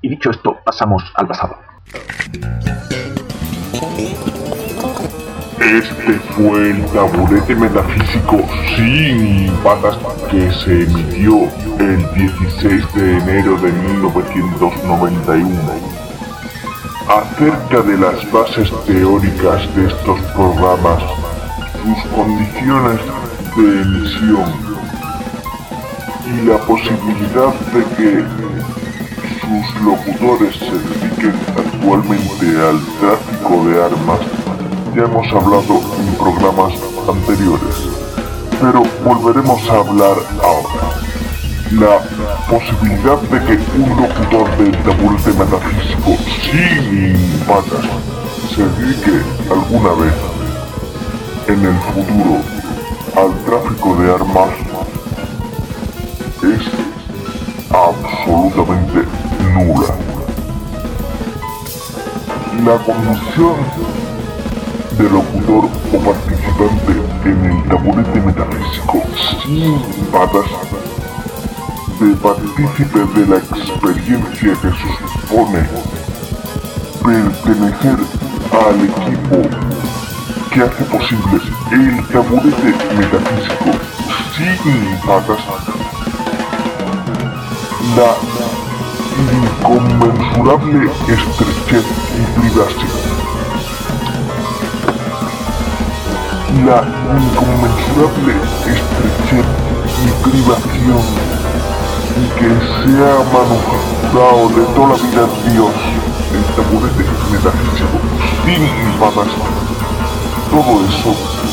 Y dicho esto, pasamos al pasado. Este fue el taburete metafísico sin patas que se emitió el 16 de enero de 1991. Acerca de las bases teóricas de estos programas, sus condiciones de emisión y la posibilidad de que sus locutores se dediquen actualmente al tráfico de armas, ya hemos hablado en programas anteriores, pero volveremos a hablar ahora. La posibilidad de que un locutor del taburete metafísico sin patas se dedique alguna vez en el futuro al tráfico de armas es absolutamente nula. La condición de locutor o participante en el taburete metafísico sin patas, de partícipe de la experiencia que supone pertenecer al equipo que hace posible el taburete metafísico sin patas, la inconmensurable estrechez y privacidad. La inconmensurable estrechez y privación que se ha manufacturado de toda la vida Dios, el taburete metafísico sin patas, todo eso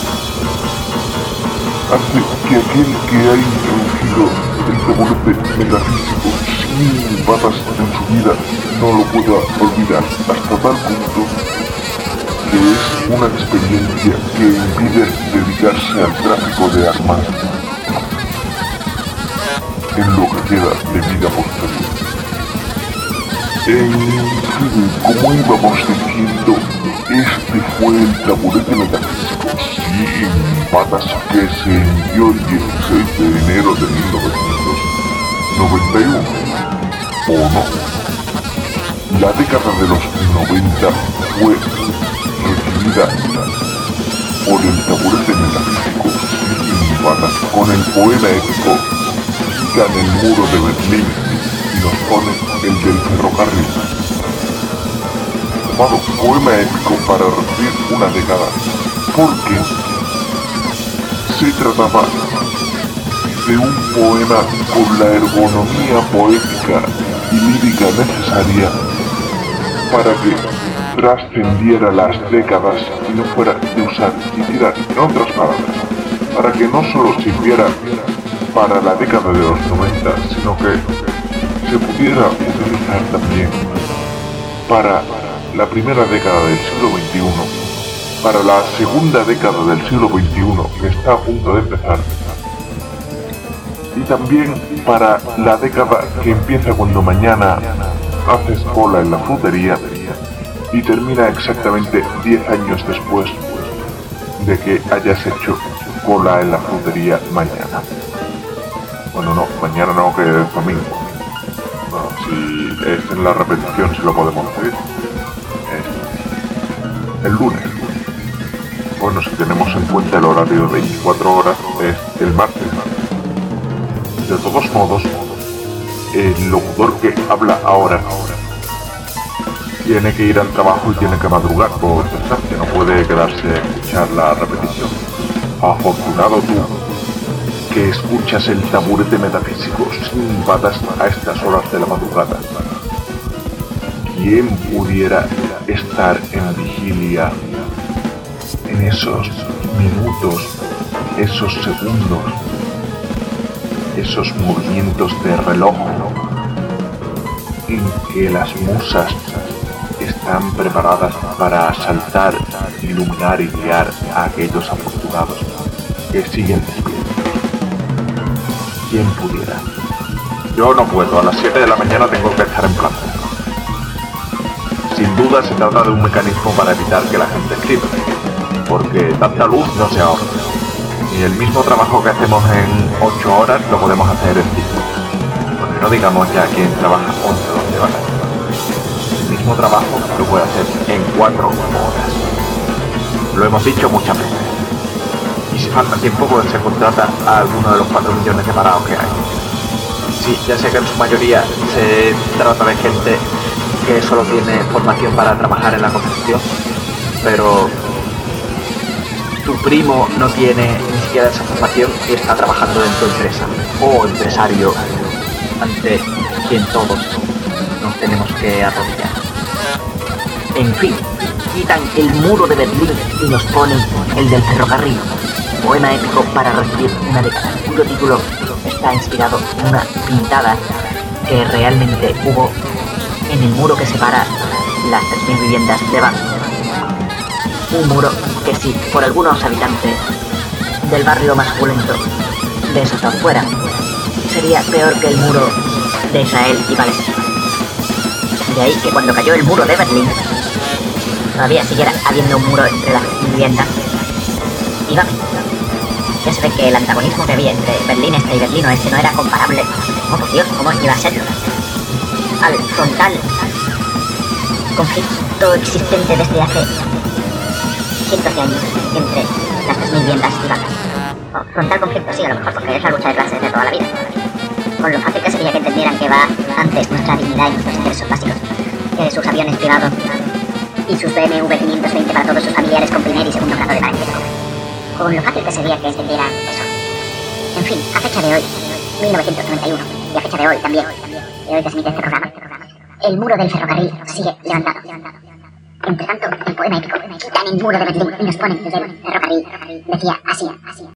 hace que aquel que ha introducido el taburete metafísico sin patas en su vida no lo pueda olvidar hasta tal punto que es una experiencia que impide dedicarse al tráfico de armas en lo que queda de vida posterior. En fin, como íbamos diciendo, este fue el taburete metafísico sin patas que se emitió el 16 de enero de 1991. ¿O no? La década de los 90 fue recibida por el taburete metafísico sin patas con el poema épico en el muro de Berlín y nos pone el del ferrocarril. Llamado poema épico para recibir una década, porque se trataba de un poema con la ergonomía poética y lírica necesaria para que trascendiera las décadas y no fuera de usar y tirar, en otras palabras, para que no solo sirviera para la década de los 90, sino que se pudiera utilizar también para la primera década del siglo XXI, para la segunda década del siglo XXI que está a punto de empezar, y también para la década que empieza cuando mañana haces cola en la frutería y termina exactamente 10 años después de que hayas hecho cola en la frutería mañana. Bueno, no, mañana no, que es domingo. Bueno, si es en la repetición, si lo podemos decir. El lunes. Bueno, si tenemos en cuenta el horario de 24 horas, es el martes. De todos modos, el locutor que habla ahora tiene que ir al trabajo y tiene que madrugar por desgracia, no puede quedarse a escuchar la repetición. Afortunado tú, que escuchas el taburete metafísico sin patas a estas horas de la madrugada. ¿Quién pudiera estar en vigilia en esos minutos, esos segundos, esos movimientos de reloj en que las musas están preparadas para asaltar, iluminar y guiar a aquellos afortunados que siguen despiertos? ¿Quién pudiera? Yo no puedo, a las 7 de la mañana tengo que estar en plaza. Sin duda se trata de un mecanismo para evitar que la gente escriba, porque tanta luz no se ahorra. Y el mismo trabajo que hacemos en 8 horas lo podemos hacer en 5. Porque no digamos ya quien trabaja 11 o 12 horas. mismo trabajo lo puede hacer en 4 horas. Lo hemos dicho muchas veces. Y si falta tiempo, pues se contrata a alguno de los 4 millones de parados que hay. Sí, ya sé que en su mayoría se trata de gente que solo tiene formación para trabajar en la construcción, pero tu primo no tiene ni siquiera esa formación y está trabajando en tu empresa o empresario ante quien todos nos tenemos que arrodillar. En fin, quitan el muro de Berlín y nos ponen el del ferrocarril. Poema épico para recibir una década, cuyo título está inspirado en una pintada que realmente hubo en el muro que separa las 3.000 viviendas de Bangkok. Un muro que si por algunos habitantes del barrio más opulento de esos de afuera sería peor que el muro de Israel y Palestina. De ahí que cuando cayó el muro de Berlín todavía siguiera habiendo un muro entre las viviendas y Bangkok. Ya se ve que el antagonismo que había entre Berlín Este y Berlín Oeste no era comparable. Oh, por Dios, ¿cómo iba a ser? Al frontal conflicto existente desde hace cientos de años entre las 3.000 viviendas y Bangkok. Oh, frontal conflicto, sí, a lo mejor, porque es la lucha de clases de toda la vida. Con lo fácil que sería que entendieran que va antes nuestra dignidad y nuestros intereses básicos que de sus aviones privados y sus BMW 520 para todos sus familiares con primer y segundo grado de parentesco. Con lo fácil que sería que entendieran eso. En fin, a fecha de hoy, 1991, y a fecha de hoy también, de hoy que se emite este programa, el muro del ferrocarril sigue levantado. Entre tanto, el poema épico, quitan el muro de Berlín y nos ponen el ferrocarril, decía así.